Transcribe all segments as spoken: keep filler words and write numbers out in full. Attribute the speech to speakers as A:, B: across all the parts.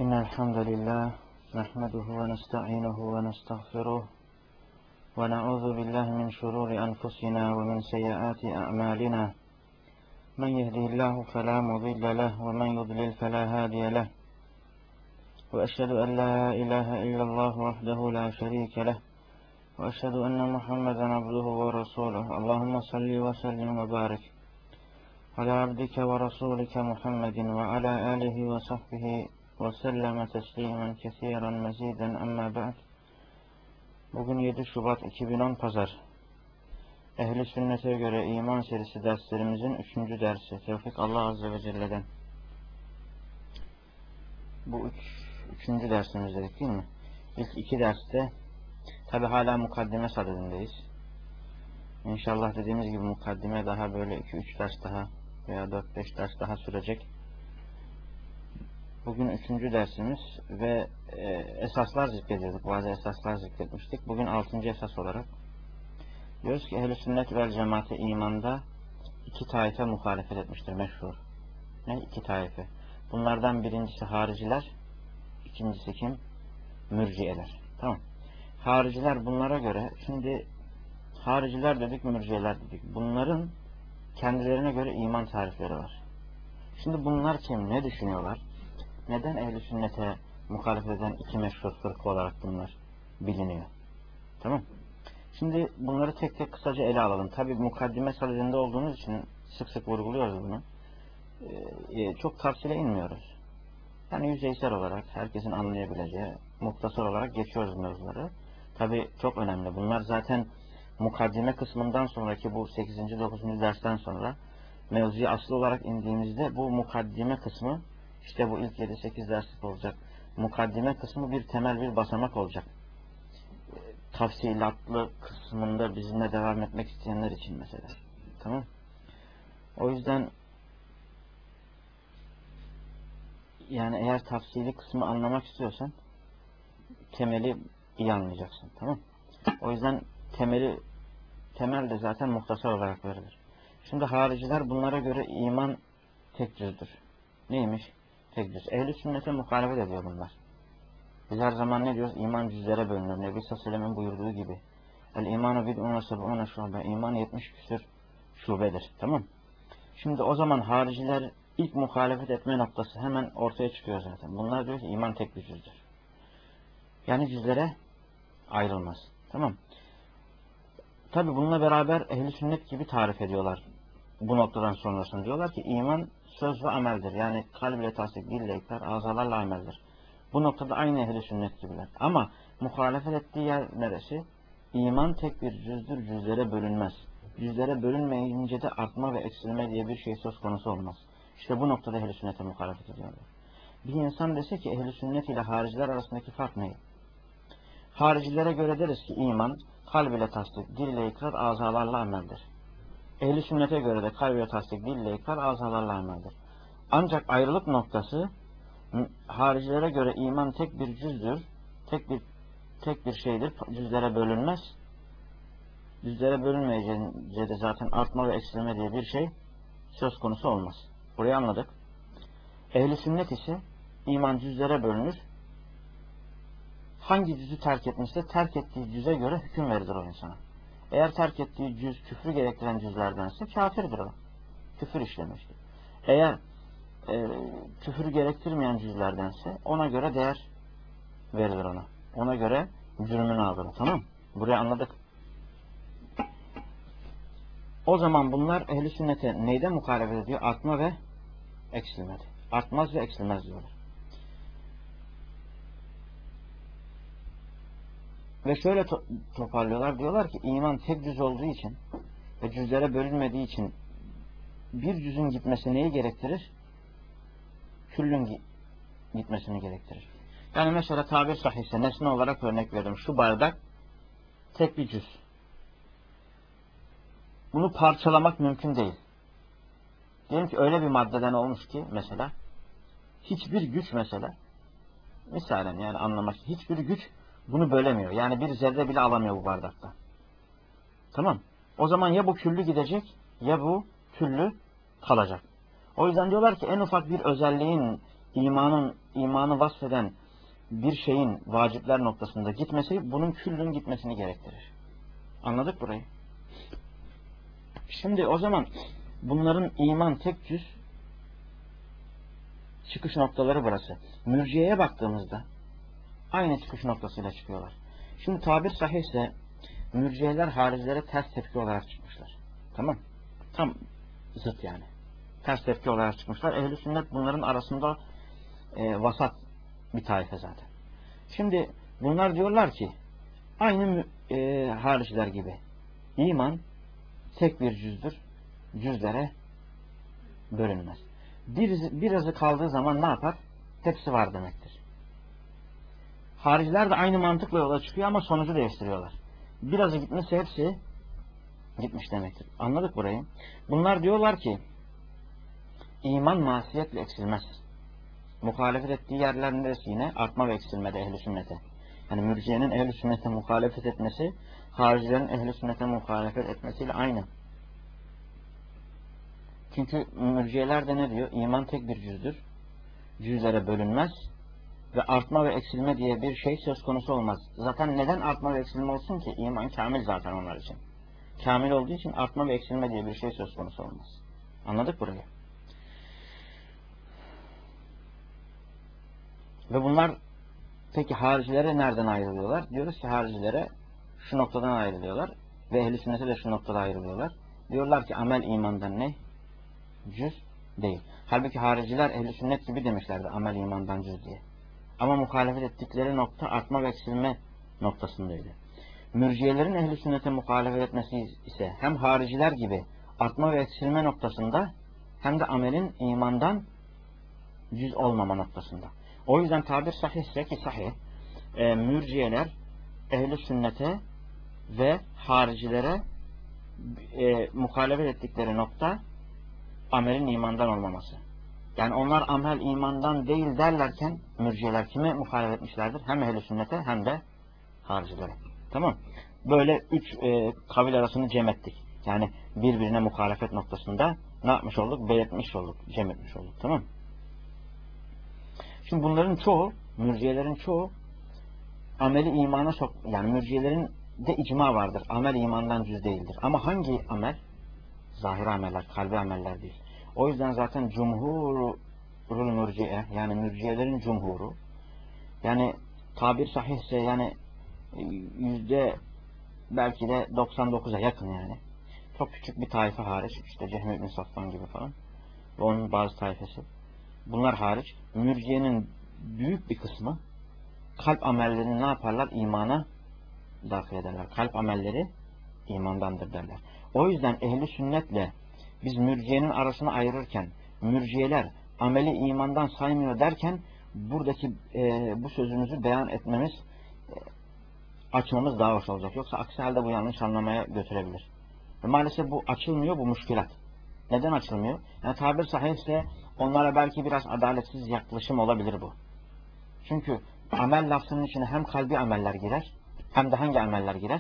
A: إن الحمد لله نحمده ونستعينه ونستغفره ونعوذ بالله من شرور أنفسنا ومن سيئات أعمالنا من يهده الله فلا مضل له ومن يضلل فلا هادي له وأشهد أن لا إله إلا الله وحده لا شريك له وأشهد أن محمدا عبده ورسوله اللهم صل وسلم وبارك على عبدك ورسولك محمد وعلى آله وصحبه وسلم تسlimen kesiren meziden amma ba'd. Bugün yedi Şubat iki bin on Pazar. Ehli sünnete göre iman serisi derslerimizin üçüncü dersi. Tevfik Allah Azze ve Celle'den. Bu üç, üçüncü dersimiz dedik değil mi? İlk iki derste tabi hala mukaddime sadedindeyiz. İnşallah dediğimiz gibi mukaddime daha böyle iki üç ders daha veya dört beş ders daha sürecek. Bugün üçüncü dersimiz ve e, esaslar zikrediyorduk. Bazı esaslar zikretmiştik. Bugün altıncı esas olarak diyoruz ki ehl-i sünnet vel cemaate imanda iki taife muhalefet etmiştir meşhur. Ne? İki taife. Bunlardan birincisi hariciler, ikincisi kim? Mürciyeler. Tamam. Hariciler bunlara göre, şimdi hariciler dedik, mürciyeler dedik. Bunların kendilerine göre iman tarifleri var. Şimdi bunlar kim? Ne düşünüyorlar? Neden ehl-i sünnete muhalefet eden iki meşhur fırka olarak bunlar biliniyor? Tamam. Şimdi bunları tek tek kısaca ele alalım. Tabi mukaddime sadedinde olduğumuz için sık sık vurguluyoruz bunu. Ee, çok tafsile inmiyoruz. Yani yüzeysel olarak herkesin anlayabileceği muhtasar olarak geçiyoruz mevzuları. Tabi çok önemli. Bunlar zaten mukaddime kısmından sonraki bu sekizinci dokuzuncu dersten sonra mevzuya aslı olarak indiğimizde bu mukaddime kısmı işte bu ilk yedi sekiz derslik olacak. Mukaddime kısmı bir temel bir basamak olacak. Tafsilatlı kısmında bizimle devam etmek isteyenler için mesela. Tamam. O yüzden yani eğer tafsili kısmı anlamak istiyorsan temeli iyi anlayacaksın. Tamam. O yüzden temeli temel de zaten muhtasar olarak verilir. Şimdi hariciler bunlara göre iman tek cüzdür. Neymiş? Tek cüz. Ehl-i sünnete muhalefet ediyor bunlar. Biz her zaman ne diyoruz? İman cüzlere bölünür. Nebi sallallahu aleyhi ve sellem'in buyurduğu gibi. El imanu bid'un ve seb'une şube. İman yetmiş küsur şubedir. Tamam. Şimdi o zaman hariciler ilk muhalefet etme noktası hemen ortaya çıkıyor zaten. Bunlar diyor ki iman tek bir cüzdür. Yani cüzlere ayrılmaz. Tamam. Tabi bununla beraber ehl-i sünnet gibi tarif ediyorlar. Bu noktadan sonrasını diyorlar ki iman söz ve ameldir. Yani kalple tasdik, dille ikrar, azalarla ameldir. Bu noktada aynı ehl-i sünnet gibiler. Ama muhalefet ettiği yer neresi? İman tek bir cüzdür, cüzlere bölünmez. Cüzlere bölünmeyince de artma ve eksilme diye bir şey söz konusu olmaz. İşte bu noktada ehl-i sünnete muhalefet ediyorlar. Bir insan dese ki ehl-i sünnet ile hariciler arasındaki fark ne? Haricilere göre deriz ki iman kalb ile tasdik, dil ile ikrar, azalarla ameldir. Ehl-i sünnete göre de kalb ile tasdik, dil ile ikrar, azalarla ameldir. Ancak ayrılık noktası haricilere göre iman tek bir cüzdür, tek bir tek bir şeydir, cüzlere bölünmez. Cüzlere bölünmeyince de zaten artma ve eksilme diye bir şey söz konusu olmaz. Burayı anladık. Ehl-i sünnet ise iman cüzlere bölünür. Hangi cüzü terk etmişse terk ettiği cüze göre hüküm verilir o insana. Eğer terk ettiği cüz küfrü gerektiren cüzlerdense kafirdir o. Küfür işlemiştir. Eğer e, küfürü gerektirmeyen cüzlerdense ona göre değer verilir ona. Ona göre cürmünü alır. Tamam. Burayı anladık. O zaman bunlar ehl-i sünnete neyde muhalefet ediyor? Artma ve eksilmedi. Artmaz ve eksilmez diyorlar. Ve şöyle to toparlıyorlar. Diyorlar ki iman tek cüz olduğu için ve cüzlere bölünmediği için bir cüzün gitmesi neyi gerektirir? Küllün gitmesini gerektirir. Yani mesela tabir sahihse nesne olarak örnek veriyorum. Şu bardak tek bir cüz. Bunu parçalamak mümkün değil. Diyelim ki öyle bir maddeden olmuş ki mesela hiçbir güç mesela misalen yani anlamak hiçbir güç bunu bölemiyor. Yani bir zerre bile alamıyor bu bardakta. Tamam. O zaman ya bu küllü gidecek ya bu küllü kalacak. O yüzden diyorlar ki en ufak bir özelliğin imanın imanı vasfeden bir şeyin vacipler noktasında gitmesi bunun küllün gitmesini gerektirir. Anladık burayı? Şimdi o zaman bunların iman tek cüz çıkış noktaları burası. Mürciyeye baktığımızda aynı çıkış noktasıyla çıkıyorlar. Şimdi tabir sahihse mürciyeler haricilere ters tepki olarak çıkmışlar. Tamam. Tam zıt yani. Ters tepki olarak çıkmışlar. Ehl-i sünnet bunların arasında e, vasat bir taife zaten. Şimdi bunlar diyorlar ki aynı e, hariciler gibi iman tek bir cüzdür. Cüzlere bölünmez. Bir, birazı kaldığı zaman ne yapar? Hepsi var demektir. Hariciler de aynı mantıkla yola çıkıyor ama sonucu değiştiriyorlar. Birazı gitmesi hepsi gitmiş demektir. Anladık burayı. Bunlar diyorlar ki iman masiyetle eksilmez. Muhalefet ettiği yerler neresi yine? Artma ve eksilmede ehl-i sünnete. Yani mürciyenin ehl-i sünnete muhalefet etmesi haricilerin ehl-i sünnete muhalefet etmesiyle aynı. Çünkü mürciyeler de ne diyor? İman tek bir cüzdür. Cüzlere bölünmez. Ve artma ve eksilme diye bir şey söz konusu olmaz. Zaten neden artma ve eksilme olsun ki? İman kamil zaten onlar için. Kamil olduğu için artma ve eksilme diye bir şey söz konusu olmaz. Anladık burayı? Ve bunlar peki haricilere nereden ayrılıyorlar? Diyoruz ki haricilere şu noktadan ayrılıyorlar. Ve ehl-i sünnete de şu noktada ayrılıyorlar. Diyorlar ki amel imandan ne? Cüz değil. Halbuki hariciler ehl-i sünnet gibi demişlerdi amel imandan cüz diye. Ama muhalefet ettikleri nokta artma ve eksilme noktasındaydı. Mürciyelerin ehl-i sünnete muhalefet etmesi ise hem hariciler gibi artma ve eksilme noktasında hem de amelin imandan cüz olmama noktasında. O yüzden tabir sahihse ki sahih, e, mürciyeler ehl-i sünnete ve haricilere e, muhalefet ettikleri nokta amelin imandan olmaması. Yani onlar amel imandan değil derlerken mürciyeler kime muhalefet etmişlerdir? Hem ehl-i sünnete hem de haricilere. Tamam. Böyle üç e, kavil arasını cem ettik. Yani birbirine muhalefet noktasında ne yapmış olduk? Belirtmiş olduk. Cem etmiş olduk. Tamam. Şimdi bunların çoğu, mürciyelerin çoğu ameli imana sok, yani mürciyelerin de icma vardır. Amel imandan cüz değildir. Ama hangi amel? Zahir ameller, kalbi ameller değil. O yüzden zaten cumhurul mürciye, yani mürciyelerin cumhuru, yani tabir sahihse yani yüzde belki de doksan dokuza yakın yani. Çok küçük bir taife hariç, işte Cehmi ibn Safvan gibi falan ve onun bazı taifesi. Bunlar hariç mürciyenin büyük bir kısmı kalp amellerini ne yaparlar? İmana dahil ederler. Kalp amelleri imandandır derler. O yüzden ehli sünnetle biz mürciyenin arasını ayırırken mürciyeler ameli imandan saymıyor derken buradaki e, bu sözümüzü beyan etmemiz e, açmamız daha hoş olacak. Yoksa aksi halde bu yanlış anlamaya götürebilir. Ve maalesef bu açılmıyor, bu müşkilat. Neden açılmıyor? Yani tabir sahihse onlara belki biraz adaletsiz yaklaşım olabilir bu. Çünkü amel lafzının içine hem kalbi ameller girer hem de hangi ameller girer?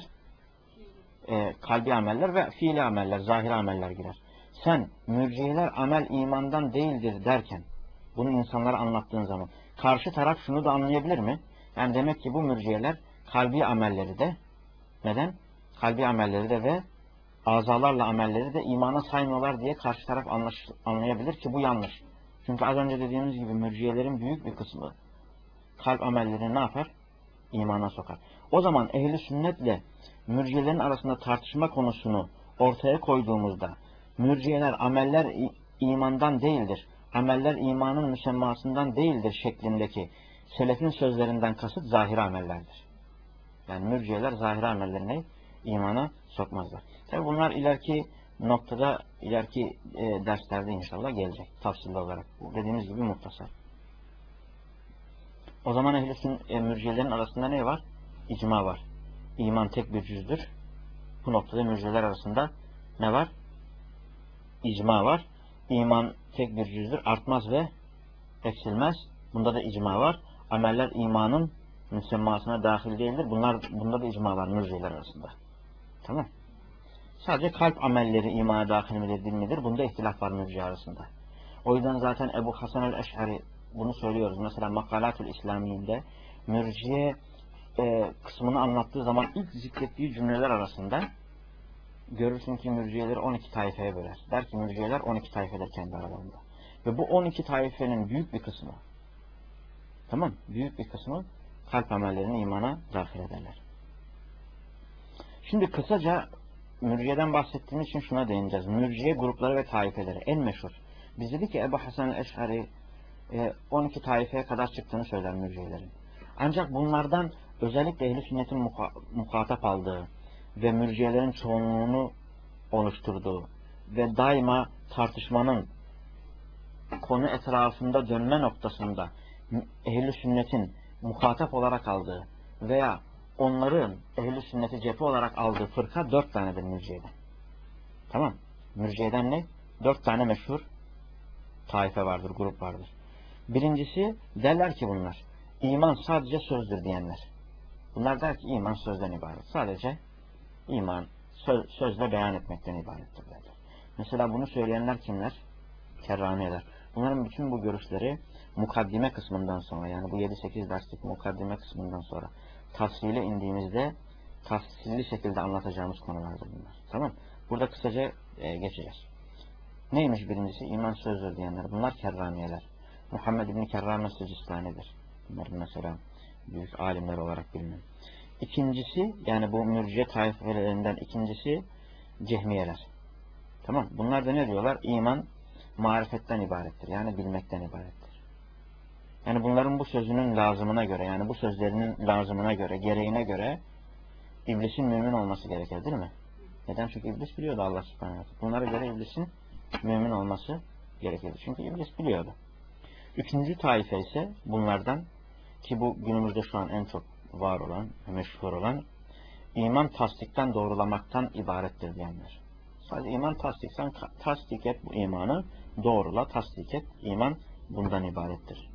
A: E, kalbi ameller ve fiili ameller, zahir ameller girer. Sen mürciyeler amel imandan değildir derken bunu insanlara anlattığın zaman karşı taraf şunu da anlayabilir mi? Yani demek ki bu mürciyeler kalbi amelleri de neden? Kalbi amelleri de ve azalarla amelleri de imana saymıyorlar diye karşı taraf anlaş, anlayabilir ki bu yanlış. Çünkü az önce dediğimiz gibi mürciyelerin büyük bir kısmı kalp amellerini ne yapar? İmana sokar. O zaman ehli sünnetle mürciyelerin arasında tartışma konusunu ortaya koyduğumuzda mürciyeler ameller imandan değildir, ameller imanın müsemmasından değildir şeklindeki selefin sözlerinden kasıt zahir amellerdir. Yani mürciyeler zahir amellerini imana sokmazlar. Tabi bunlar ileriki noktada, ileriki e, derslerde inşallah gelecek tafsilli olarak. Dediğimiz gibi muhtasar. O zaman ehl-i sünnet e, mürciyelerin arasında ne var? İcma var. İman tek bir cüzdür. Bu noktada mürciyeler arasında ne var? İcma var. İman tek bir cüzdür. Artmaz ve eksilmez. Bunda da icma var. Ameller imanın müsemmasına dahil değildir. Bunlar, bunda da icma var mürciyeler arasında. Tamam. Sadece kalp amelleri imana dahil midir değil midir? Bunda ihtilaf var mürciye arasında. O yüzden zaten Ebu Hasan el-Eş'ari bunu söylüyoruz. Mesela Makalatül İslami'inde mürciye e, kısmını anlattığı zaman ilk zikrettiği cümleler arasında görürsün ki mürciyeleri on iki taifeye böler. Der ki mürciyeler on iki taifedir kendi aralarında. Ve bu on iki taifenin büyük bir kısmı, tamam, büyük bir kısmı kalp amellerini imana dahil ederler. Şimdi kısaca mürciyeden bahsettiğimiz için şuna değineceğiz. Mürciye grupları ve taifeleri en meşhur. Biz dedik ki Ebu Hasan el-Eş'ari on iki taifeye kadar çıktığını söyler mürciyelerin. Ancak bunlardan özellikle ehl-i sünnetin muka, muhatap aldığı ve mürciyelerin çoğunluğunu oluşturduğu ve daima tartışmanın konu etrafında dönme noktasında ehl-i sünnetin muhatap olarak aldığı veya onların ehl-i sünneti cephe olarak aldığı fırka dört tanedir mürciyeden. Tamam. Mürciyeden ne? Dört tane meşhur taife vardır, grup vardır. Birincisi derler ki bunlar, iman sadece sözdür diyenler. Bunlar der ki iman sözden ibaret. Sadece iman söz, sözle beyan etmekten ibarettir derler. Mesela bunu söyleyenler kimler? Kerramiyeler. Bunların bütün bu görüşleri mukaddime kısmından sonra, yani bu yedi sekiz derslik mukaddime kısmından sonra tafsile indiğimizde tafsilli şekilde anlatacağımız konulardır bunlar. Tamam. Burada kısaca e, geçeceğiz. Neymiş birincisi? İman sözdür diyenler. Bunlar kerramiyeler. Muhammed İbni Kerrame Sicistani'dir. Bunların mesela büyük alimler olarak bilinen. İkincisi, yani bu mürciye taifelerinden ikincisi cehmiyeler. Tamam. Bunlar da ne diyorlar? İman marifetten ibarettir. Yani bilmekten ibarettir. Yani bunların bu sözünün lazımına göre, yani bu sözlerinin lazımına göre, gereğine göre iblisin mümin olması gerekir, değil mi? Neden? Çünkü iblis biliyordu Allah subhanahu wa ta'ala. Bunlara göre iblisin mümin olması gerekirdi. Çünkü iblis biliyordu. Üçüncü taife ise bunlardan, ki bu günümüzde şu an en çok var olan, meşhur olan, iman tasdikten doğrulamaktan ibarettir diyenler. Sadece iman tasdikten, tasdik et bu imanı, doğrula, tasdik et, iman bundan ibarettir.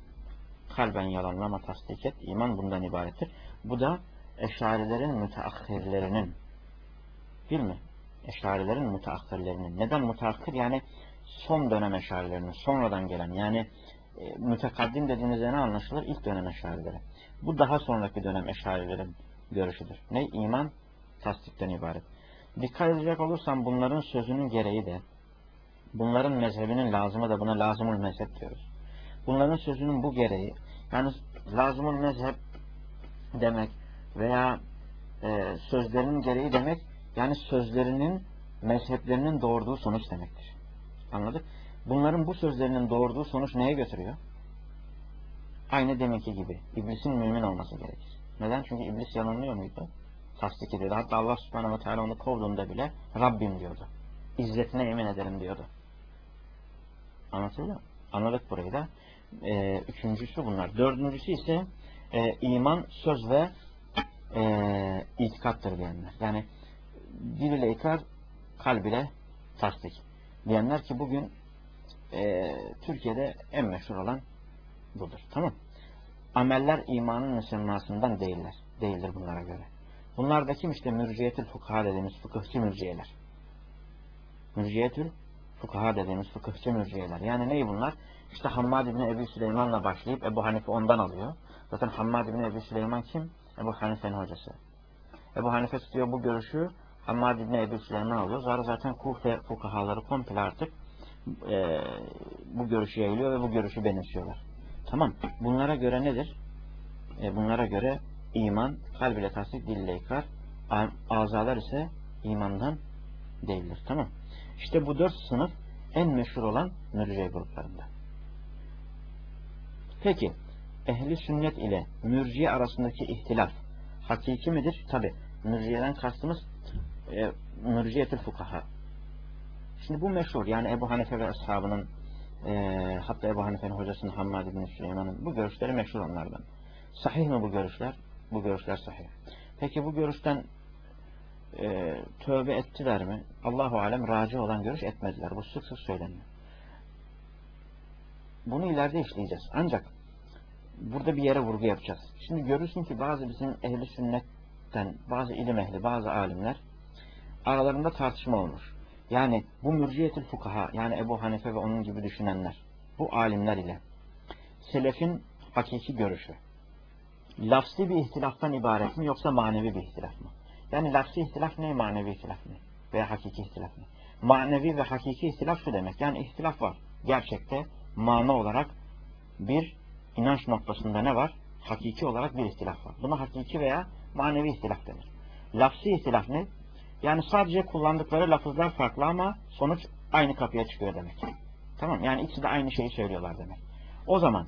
A: Kalben yalanlama, tasdik et, iman bundan ibarettir. Bu da eşarilerin müteahhirlerinin, değil mi? Eşarilerin müteahhirlerinin. Neden müteahhir? Yani son dönem eşarilerinin, sonradan gelen, yani e, mütekaddim dediğimizde ne anlaşılır? İlk dönem eşarileri. Bu daha sonraki dönem eşarilerin görüşüdür. Ne? İman tasdikten ibaret. Dikkat edecek olursam bunların sözünün gereği de, bunların mezhebinin lazımı da buna lazımul mezhep diyoruz. Bunların sözünün bu gereği, yani lazımul mezhep demek veya e, sözlerinin gereği demek, yani sözlerinin, mezheplerinin doğurduğu sonuç demektir. Anladık? Bunların bu sözlerinin doğurduğu sonuç neye götürüyor? Aynı deminki gibi. İblisin mümin olması gerekir. Neden? Çünkü iblis yalanlıyor muydu? Tasdik ediyordu. Hatta Allah subhanahu ve teala onu kovduğunda bile Rabbim diyordu. İzzetine yemin ederim diyordu. Anlatılıyor mu? Anladık burayı da. Ee, üçüncüsü bunlar. Dördüncüsü ise e, iman, söz ve e, itikattır diyenler. Yani dil ile ikrar, kalb ile tasdik diyenler ki bugün e, Türkiye'de en meşhur olan budur. Tamam. Ameller imanın müsemmasından değiller. Değildir bunlara göre. Bunlar da kim? İşte mürciyetül fukaha dediğimiz fıkıhçı mürciyeler. Mürciyetül fukaha dediğimiz fıkıhçı mürciyeler. Yani neyi bunlar? İşte Hammad İbni Ebu Süleyman'la başlayıp Ebu Hanife ondan alıyor. Zaten Hammad İbni Ebu Süleyman kim? Ebu Hanife'nin hocası. Ebu Hanife tutuyor bu görüşü, Hammad İbni Ebu Süleyman alıyor. Zaten zaten Kufe fukahaları komple artık e, bu görüşü yayılıyor ve bu görüşü benimsiyorlar. Tamam. Bunlara göre nedir? E, bunlara göre iman, kalb ile tasdik, dil ile ikrar, azalar ise imandan değildir. Tamam. İşte bu dört sınıf en meşhur olan mürciye gruplarında. Peki, ehli sünnet ile mürciye arasındaki ihtilaf hakiki midir? Tabi. Mürciyeden kastımız e, mürciyetül fukaha. Şimdi bu meşhur. Yani Ebu Hanife ve ashabının e, hatta Ebu Hanife'nin hocasının Hammad İbni Süleyman'ın bu görüşleri meşhur onlardan. Sahih mi bu görüşler? Bu görüşler sahih. Peki bu görüşten e, tövbe ettiler mi? Allahu alem raci olan görüş etmediler. Bu sık sık söyleniyor. Bunu ileride işleyeceğiz. Ancak burada bir yere vurgu yapacağız. Şimdi görürsün ki bazı bizim ehli sünnetten, bazı ilim ehli, bazı alimler aralarında tartışma olmuş. Yani bu mürciyetül fukaha, yani Ebu Hanife ve onun gibi düşünenler, bu alimler ile selefin hakiki görüşü. Lafsi bir ihtilaftan ibaret mi yoksa manevi bir ihtilaf mı? Yani lafsi ihtilaf ne, manevi ihtilaf ne? Veya hakiki ihtilaf ne? Manevi ve hakiki ihtilaf şu demek. Yani ihtilaf var. Gerçekte mana olarak bir inanç noktasında ne var? Hakiki olarak bir ihtilaf var. Buna hakiki veya manevi ihtilaf denir. Lafsi ihtilaf ne? Yani sadece kullandıkları lafızlar farklı ama sonuç aynı kapıya çıkıyor demek. Tamam, yani ikisi de aynı şeyi söylüyorlar demek. O zaman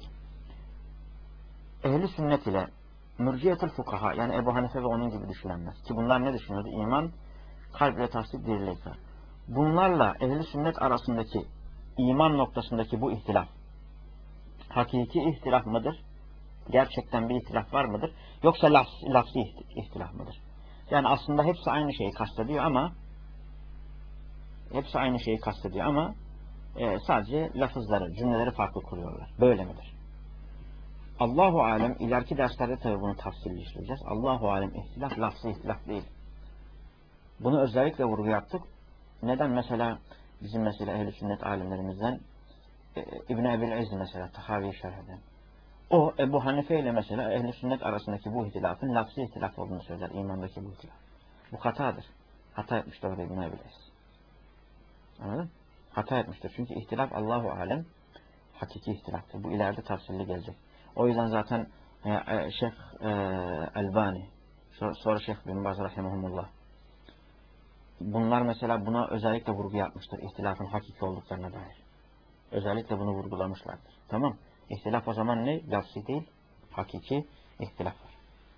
A: ehli sünnet ile mürciyetül fukaha, yani Ebu Hanife ve onun gibi düşünenler ki bunlar ne düşünüyordu? İman, kalp ile tasdik, dil ile ikrar. Bunlarla ehli sünnet arasındaki iman noktasındaki bu ihtilaf hakiki ihtilaf mıdır? Gerçekten bir ihtilaf var mıdır? Yoksa lafsi, lafsi ihtilaf mıdır? Yani aslında hepsi aynı şeyi kastediyor ama hepsi aynı şeyi kastediyor ama e, sadece lafızları, cümleleri farklı kuruyorlar. Böyle midir? Allahu alem, ileriki derslerde tabi bunu tafsilli işleyeceğiz. Allahu alem ihtilaf, lafzı ihtilaf değil. Bunu özellikle vurgu yaptık. Neden? Mesela bizim mesela ehl-i sünnet alimlerimizden e, İbn-i Ebil-İzz mesela Tahavi'yi şerh eden. O Ebu Hanife ile mesela ehl-i sünnet arasındaki bu ihtilafın lafzı ihtilaf olduğunu söyler. İmandaki bu ihtilaf. Bu hatadır. Hata etmiştir orada İbn-i Ebil-İzz. Anladın? Hata etmiştir. Çünkü ihtilaf Allahu alem hakiki ihtilaftır. Bu ileride tafsilli gelecek. O yüzden zaten e, e, Şeyh e, Elbani, sonra Şeyh bin Baz rahimahumullah, bunlar mesela buna özellikle vurgu yapmıştır. İhtilafın hakiki olduklarına dair. Özellikle bunu vurgulamışlardır. Tamam. İhtilaf o zaman ne? Lafzi değil, hakiki ihtilaf var.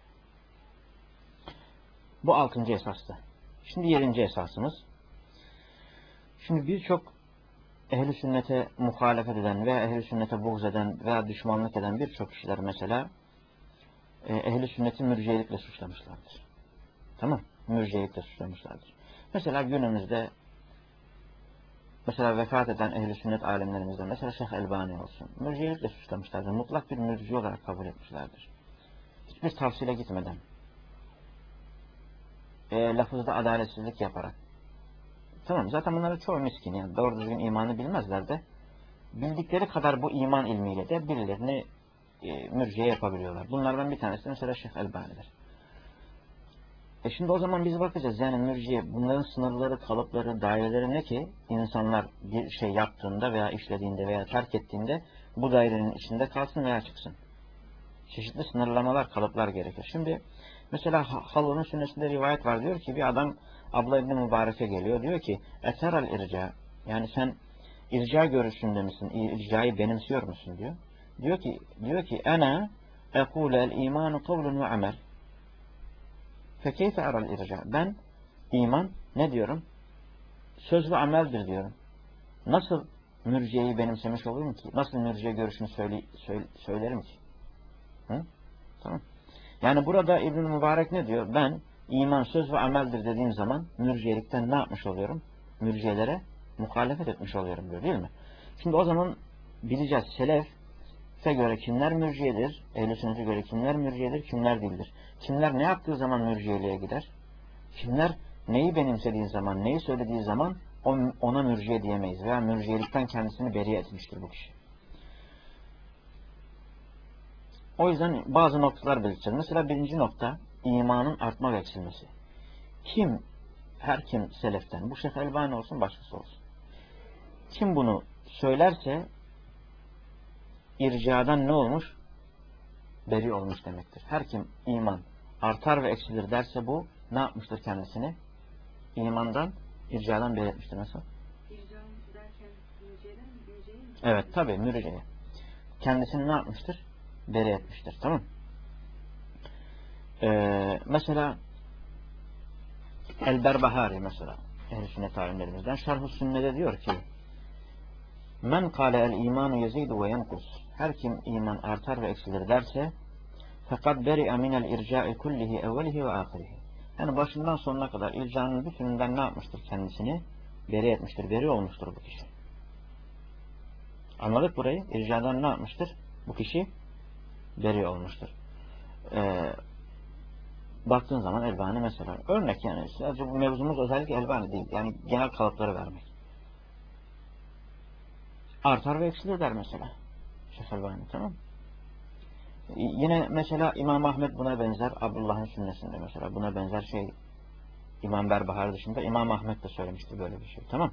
A: Bu altıncı esastı. Şimdi yedinci esasımız. Şimdi birçok ehl-i sünnete muhalefet eden veya ehl-i sünnete buğz eden veya düşmanlık eden birçok kişiler mesela e, ehl-i sünneti mürciyelikle suçlamışlardır. Tamam. Mürciyelikle suçlamışlardır. Mesela günümüzde mesela vefat eden ehl-i sünnet alimlerimizden mesela Şeyh Elbani olsun. Mürciyelikle suçlamışlardır. Mutlak bir mürci olarak kabul etmişlerdir. Hiçbir tavsile gitmeden e, lafızda adaletsizlik yaparak. Tamam, zaten bunların çoğu miskin, yani doğru düzgün imanı bilmezler de bildikleri kadar bu iman ilmiyle de birilerini e, mürciye yapabiliyorlar. Bunlardan bir tanesi mesela Şeyh Elbani'dir. E şimdi o zaman biz bakacağız, yani mürciye, bunların sınırları, kalıpları, daireleri ne ki insanlar bir şey yaptığında veya işlediğinde veya terk ettiğinde bu dairenin içinde kalsın veya çıksın. Çeşitli sınırlamalar, kalıplar gerekir. Şimdi mesela Halil'in sünnesinde rivayet var, diyor ki bir adam Abla İbni Mübarek'e geliyor, diyor ki eteral irca, yani sen irca görüşünde misin, ircayı benimsiyor musun diyor. Diyor ki diyor ki ana ekule el imanu kavlun ve amel fekeyfe aral irca, ben iman ne diyorum? Söz ve ameldir diyorum. Nasıl mürciyeyi benimsemiş olurum ki? Nasıl mürciye görüşünü söyle, söyle, söylerim ki? Hı? Tamam. Yani burada İbn-i Mübarek ne diyor? Ben iman söz ve ameldir dediğim zaman mürciyelikten ne yapmış oluyorum? Mürciyelere muhalefet etmiş oluyorum diyor, değil mi? Şimdi o zaman bileceğiz, selefe göre kimler mürciyedir, ehl-i sünnete göre kimler mürciyedir, kimler değildir. Kimler ne yaptığı zaman mürciyeliğe gider? Kimler neyi benimsediği zaman, neyi söylediği zaman ona mürciye diyemeyiz veya mürciyelikten kendisini beri etmiştir bu kişi. O yüzden bazı noktalar belirteceğiz. Mesela birinci nokta, imanın artma ve eksilmesi. Kim, her kim seleften, bu Şeyh Elbani olsun, başkası olsun, kim bunu söylerse ircadan ne olmuş? Beri olmuş demektir. Her kim iman artar ve eksilir derse bu ne yapmıştır kendisini? İmandan, ircadan beri etmiştir. Nasıl?
B: İrca derken mürciyeden mi? Mürciye mi?
A: Evet, tabi mürciye. Kendisini ne yapmıştır? Beri etmiştir. Tamam. Ee, mesela El-Berbahari mesela ehl-i sünnet alimlerimizden Şerh-ü Sünne'de diyor ki men kâle el-imanu yezidu ve yenkus, her kim iman artar ve eksilir derse fakat beri'e minel irca'i kullihi evvelihi ve ahirihi, yani başından sonuna kadar ircanın bütününden ne yapmıştır? Kendisini beri etmiştir, beri olmuştur bu kişi. Anladık burayı? İrcadan ne yapmıştır? Bu kişi beri olmuştur. Ee, baktığın zaman Elbani mesela. Örnek yani. Sadece bu mevzumuz özellikle Elbani değil. Yani genel kalıpları vermek. Artar ve eksilir der mesela. Şeyh Elbani, tamam. Yine mesela İmam Ahmed buna benzer, Abdullah'ın sünnesinde mesela buna benzer şey İmam Berbahari dışında İmam Ahmed de söylemiştir böyle bir şey. Tamam.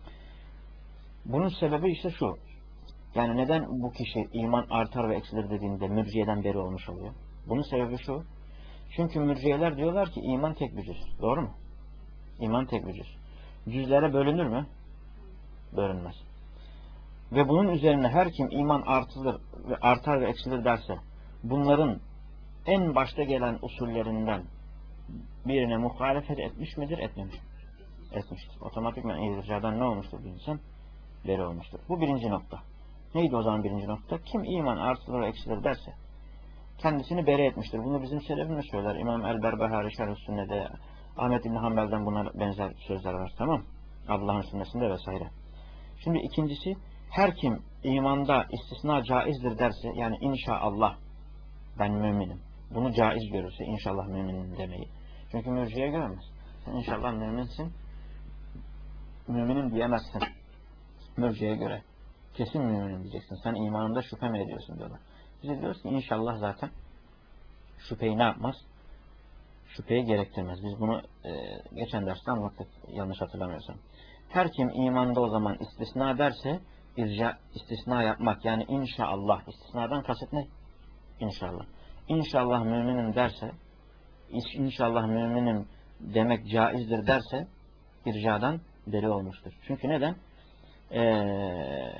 A: Bunun sebebi işte şu. Yani neden bu kişi iman artar ve eksilir dediğinde mürciyeden beri olmuş oluyor? Bunun sebebi şu. Çünkü mürciyeler diyorlar ki iman tek bir cüz. Doğru mu? İman tek bir cüz. Cüzlere bölünür mü? Bölünmez. Ve bunun üzerine her kim iman artılır ve artar ve eksilir derse bunların en başta gelen usullerinden birine muhalefet etmiş midir? Etmemiş. Etmiştir. Otomatikman ircadan ne olmuştur bir insan? Beri olmuştur. Bu birinci nokta. Neydi o zaman birinci nokta? Kim iman artılır ve eksilir derse kendisini beri etmiştir. Bunu bizim selefimiz söyler. İmam el-Berbahari Şerh-i Sünne'de, Ahmet İbn Hanbel'den buna benzer sözler var. Tamam. Abdullah'ın sünnesinde vesaire. Şimdi ikincisi, her kim imanda istisna caizdir derse, yani inşallah ben müminim, bunu caiz görürse inşallah müminim demeyi. Çünkü mürciye göremez. Sen inşallah müminsin, müminim diyemezsin. Mürciye göre. Kesin müminim diyeceksin. Sen imanında şüphe mi ediyorsun diyorlar. Biz de diyoruz ki inşallah zaten şüpheyi ne yapmaz? Şüpheyi gerektirmez. Biz bunu e, geçen derste anlattık yanlış hatırlamıyorsam. Her kim imanda o zaman istisna derse irca, istisna yapmak yani inşallah, istisnadan kasıt ne? İnşallah. İnşallah müminim derse, inşallah müminim demek caizdir derse ircadan beri olmuştur. Çünkü neden? Ee,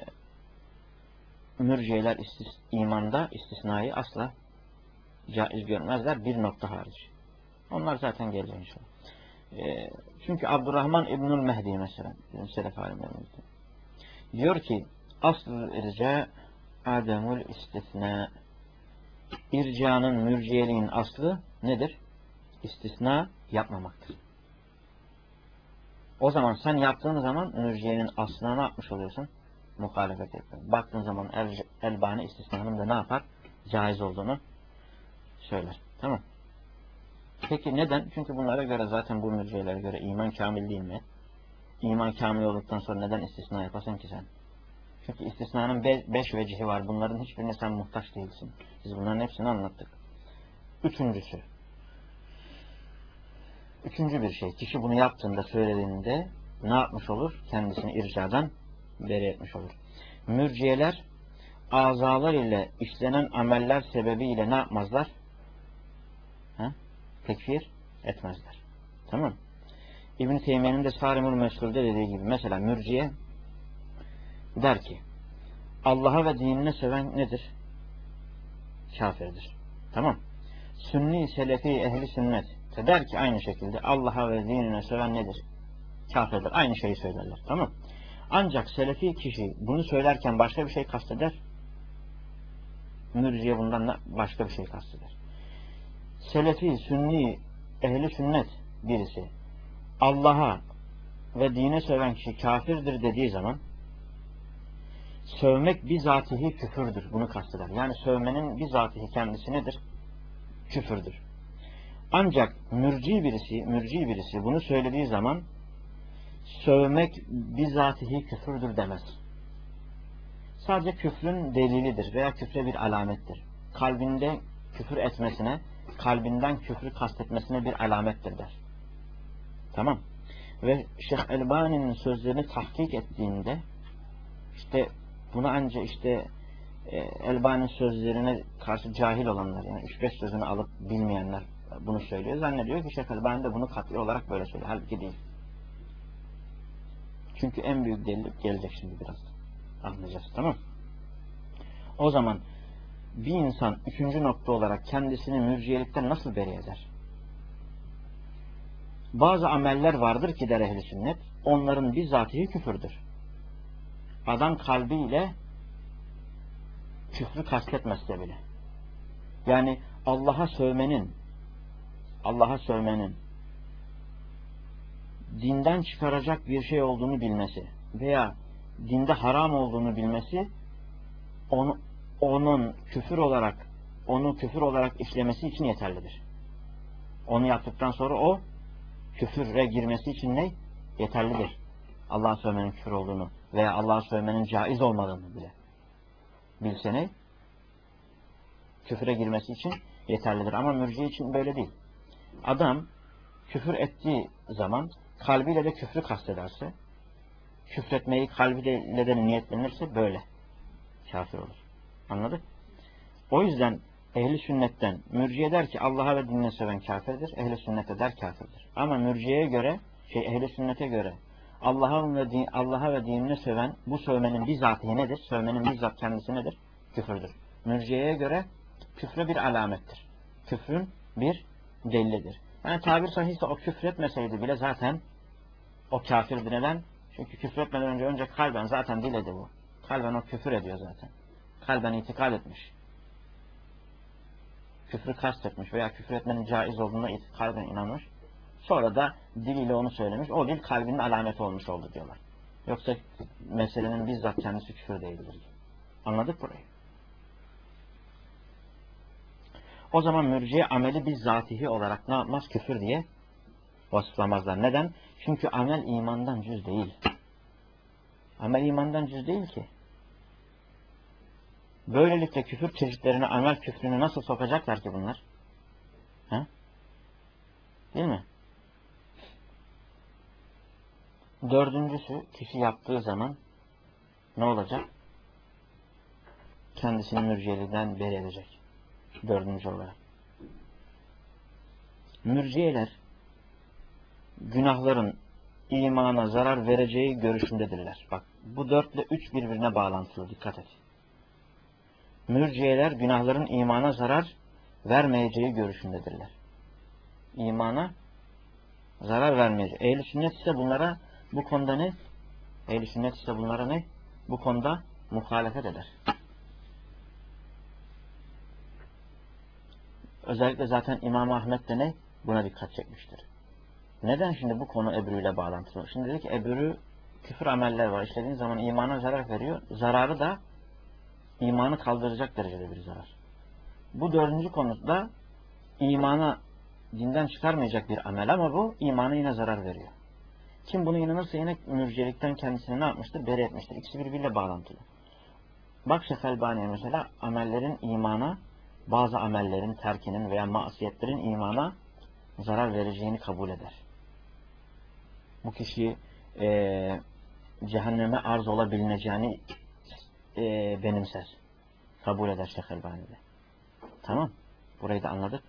A: mürciyeler istis, imanda istisnayı asla caiz görmezler bir nokta hariç. Onlar zaten gelecek inşallah. Ee, çünkü Abdurrahman İbnül Mehdi mesela bizim selef alimlerimizde diyor ki asl irca ademul istisna. İrcanın, mürciyeliğin aslı nedir? İstisna yapmamaktır. O zaman sen yaptığın zaman mürciyenin aslına ne yapmış oluyorsun? Muhalefet yapıyorsun. Baktığın zaman el, Elbani istisnanın da ne yapar? Caiz olduğunu söyler. Tamam. Peki neden? Çünkü bunlara göre zaten bu mürciyelere göre iman kamil değil mi? İman kamil olduktan sonra neden istisna yapasın ki sen? Çünkü istisnanın be beş vecihi var. Bunların hiçbirine sen muhtaç değilsin. Biz bunların hepsini anlattık. Üçüncüsü. Üçüncü bir şey. Kişi bunu yaptığında, söylediğinde ne yapmış olur? Kendisini ircadan beri etmiş olur. Mürciyeler azalar ile işlenen ameller sebebiyle ne yapmazlar? Ha? Tekfir etmezler. Tamam. İbn-i Teymiye'nin de Sarimul Mesul'de dediği gibi mesela mürciye der ki Allah'a ve dinine seven nedir? Kafirdir. Tamam. Sünni, selefi, ehli sünnet de der ki aynı şekilde Allah'a ve dinine seven nedir? Kafirdir. Aynı şeyi söylerler. Tamam. Ancak selefi kişi bunu söylerken başka bir şey kasteder. Mürciye bundan başka bir şey kasteder. Selefi, sünni, ehli sünnet birisi Allah'a ve dine seven kişi kafirdir dediği zaman sövmek bizatihi küfürdür. Bunu kasteder. Yani sövmenin bizatihi kendisi nedir? Küfürdür. Ancak mürci birisi, mürci birisi bunu söylediği zaman sövmek bizatihi küfürdür demez. Sadece küfrün delilidir veya küfre bir alamettir. Kalbinde küfür etmesine, kalbinden küfrü kastetmesine bir alamettir der. Tamam. Ve Şeyh Elbani'nin sözlerini tahkik ettiğinde işte bunu anca işte e, Elbani'nin sözlerine karşı cahil olanlar yani üç beş sözünü alıp bilmeyenler bunu söylüyor. Zannediyor ki Şeyh Elbani de bunu kat'i olarak böyle söylüyor. Halbuki değil. Çünkü en büyük delil gelecek şimdi biraz. Anlayacağız. Tamam. O zaman bir insan üçüncü nokta olarak kendisini mürciyelikten nasıl beri eder? Bazı ameller vardır ki der ehl-i sünnet, onların bizatihi küfürdür. Adam kalbiyle küfrü kastetmezse bile. Yani Allah'a sövmenin Allah'a sövmenin dinden çıkaracak bir şey olduğunu bilmesi veya dinde haram olduğunu bilmesi onu, onun küfür olarak onu küfür olarak işlemesi için yeterlidir. Onu yaptıktan sonra o küfüre girmesi için ne? Yeterlidir. Allah'a sövmenin küfür olduğunu veya Allah'a sövmenin caiz olmadığını bile bilse ne? küfüre girmesi için yeterlidir. Ama mürciye için böyle değil. Adam küfür ettiği zaman kalbiyle de küfrü kastederse, küfretmeyi kalbiyle de niyetlenirse böyle kafir olur. Anladık? O yüzden ehli sünnetten mürciye der ki Allah'a ve dinine seven kafirdir. Ehli sünnete der kafirdir. Ama mürciyeye göre, şey ehli sünnete göre Allah'a ve din, Allah'a ve dinine seven bu sövmenin bizzatı nedir? Sövmenin bizzat kendisi nedir? Küfürdür. Mürciyeye göre küfre bir alamettir. Küfrün bir delilidir. Yani tabir sahihse o küfretmeseydi bile zaten o kafirdi. Neden? Çünkü küfretmeden önce önce kalben zaten diledi bu. Kalben o küfür ediyor zaten. Kalben itikad etmiş. Küfrü kastetmiş veya küfür etmenin caiz olduğuna kalben inanmış. Sonra da diliyle onu söylemiş. O dil kalbinin alameti olmuş oldu diyorlar. Yoksa meselenin bizzat kendisi küfür değildir. Anladık burayı. O zaman mürciye ameli bizzatihi olarak ne yapmaz? Küfür diye vasıflamazlar. Neden? Çünkü amel imandan cüz değil. Amel imandan cüz değil ki. Böylelikle küfür çeşitlerine amel küfrünü nasıl sokacaklar ki bunlar? He? Değil mi? Dördüncüsü kişi yaptığı zaman ne olacak? Kendisini mürciyelikten beri edecek. Dördüncü olarak. Mürciyeler günahların imana zarar vereceği görüşündedirler. Bak bu dörtle üç birbirine bağlantılı. Dikkat et. Mürciyeler günahların imana zarar vermeyeceği görüşündedirler. İmana zarar vermeyecek. Ehl-i sünnet ise bunlara bu konuda ne? Ehl-i sünnet ise bunlara ne? Bu konuda muhalefet eder. Özellikle zaten İmam Ahmet de ne? Buna dikkat çekmiştir. Neden şimdi bu konu Ebru ile bağlantılı? Şimdi dedi ki Ebru küfür ameller var. İşlediğin zaman imana zarar veriyor. Zararı da imanı kaldıracak derecede bir zarar. Bu dördüncü konuda imana dinden çıkarmayacak bir amel ama bu imana yine zarar veriyor. Kim bunu inanırsa yine mürciyelikten kendisini ne yapmıştır? Beri etmiştir. İkisi birbiriyle bağlantılı. Bak Şeyh Elbani'ye mesela amellerin imana, bazı amellerin terkinin veya masiyetlerin imana zarar vereceğini kabul eder. Bu kişiyi e, cehenneme arz olabileceğini e, benimser. Kabul eder Şeyh Elbani'de. Tamam. Burayı da anladık.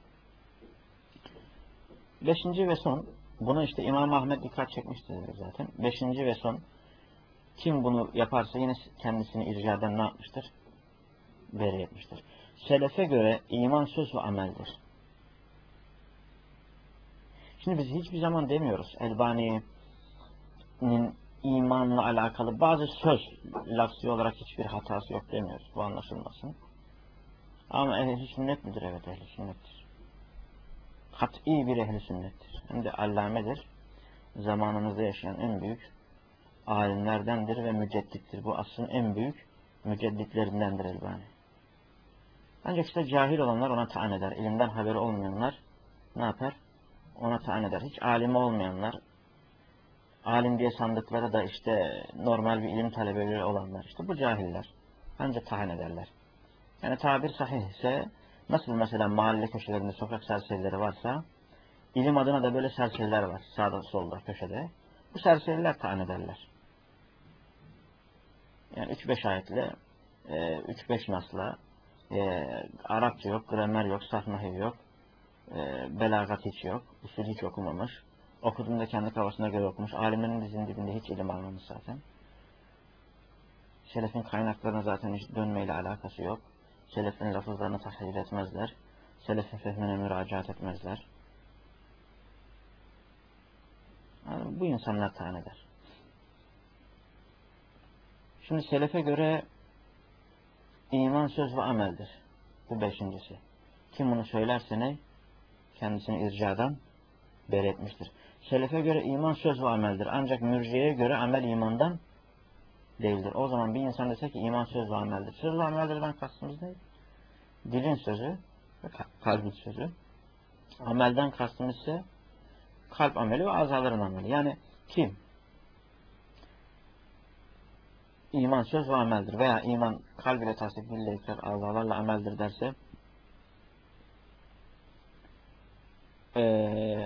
A: Beşinci ve son, buna işte İmam Ahmet dikkat çekmiştir zaten. Beşinci ve son, kim bunu yaparsa yine kendisini ircaden ne yapmıştır? Beri etmiştir. Selefe göre iman söz ve ameldir. Şimdi biz hiçbir zaman demiyoruz Elbani'nin imanla alakalı bazı söz, lafzı olarak hiçbir hatası yok demiyoruz. Bu anlaşılmasın. Ama ehl-i sünnet midir? Evet, ehl-i sünnettir. Kat'i bir ehl-i sünnettir. Hem de allamedir. Zamanımızda yaşayan en büyük alimlerdendir ve müceddittir. Bu asrın en büyük mücedditlerindendir Elbani. Ancak işte cahil olanlar ona taan eder. İlimden haberi olmayanlar ne yapar? Ona taan eder. Hiç alimi olmayanlar, alim diye sandıkları da işte normal bir ilim talebeleri olanlar, işte bu cahiller. Ancak taan ederler. Yani tabir sahih ise, nasıl mesela mahalle köşelerinde sokak serserileri varsa, ilim adına da böyle serseriler var. Sağda solda köşede. Bu serseriler taan ederler. Yani üç beş ayetle, üç beş nasla, e, Arapça yok, gramer yok, sahnahi yok, e, belagat hiç yok, usul hiç okumamış. Okuduğunda kendi kafasına göre okumuş. Alimlerin dizinin dibinde hiç ilim almamış zaten. Selefin kaynaklarına zaten hiç dönmeyle alakası yok. Selefin lafızlarını tahlil etmezler. Selefin fehmine müracaat etmezler. Yani bu insanlar taan eder. Şimdi selefe göre iman söz ve ameldir. Bu beşincisi. Kim bunu söylerse ne? Kendisini ircadan beri etmiştir. Selefe göre iman söz ve ameldir. Ancak mürciyeye göre amel imandan değildir. O zaman bir insan dese ki iman söz ve ameldir. Söz ve amellerden kastımız ne? Dilin sözü ve kalbin sözü. Amelden kastımız ise kalp ameli ve azaların ameli. Yani kim iman söz ve ameldir veya iman kalb ile tasdik, dille ikrar, azalarla ameldir derse Ee,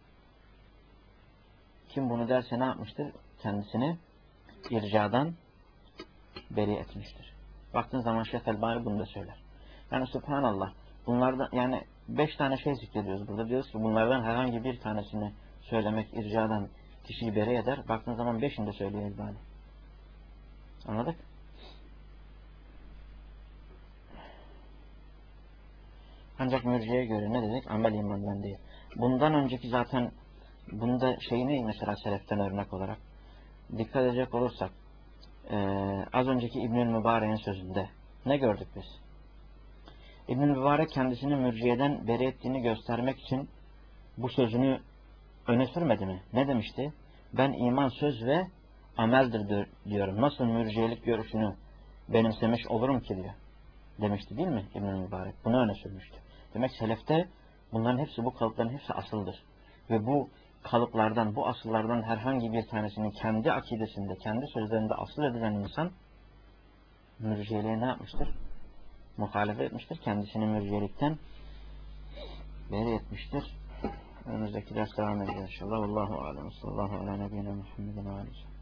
A: kim bunu derse ne yapmıştır? Kendisini ircadan beri etmiştir. Baktığın zaman Şeyh Elbani bunu da söyler. Yani subhanallah, bunlardan yani beş tane şey zikrediyoruz burada. Diyoruz ki bunlardan herhangi bir tanesini söylemek ircadan kişiyi beri eder. Baktığın zaman beşini de söylüyor Elbani. Anladık? Ancak mürciye göre ne dedik? Amel imandan değil. Bundan önceki zaten bunda şey ne mesela seleften örnek olarak? Dikkat edecek olursak ee, az önceki İbnül Mübarek'in sözünde ne gördük biz? İbnül Mübarek kendisini mürciyeden beri ettiğini göstermek için bu sözünü öne sürmedi mi? Ne demişti? Ben iman söz ve ameldir diyorum. Nasıl mürciyelik görüşünü benimsemiş olurum ki diyor. Demişti değil mi İbnül Mübarek? Bunu öne sürmüştü. Demek selefte bunların hepsi, bu kalıpların hepsi asıldır. Ve bu kalıplardan, bu asıllardan herhangi bir tanesinin kendi akidesinde, kendi sözlerinde asıl edilen insan mürciyeliğe ne yapmıştır? Muhalefet etmiştir. Kendisini mürciyelikten beri etmiştir. Önümüzdeki ders devam edeceğiz inşallah. Vallahu alem. Sallallahu ala nebiyyina Muhammedin ve aleyhi.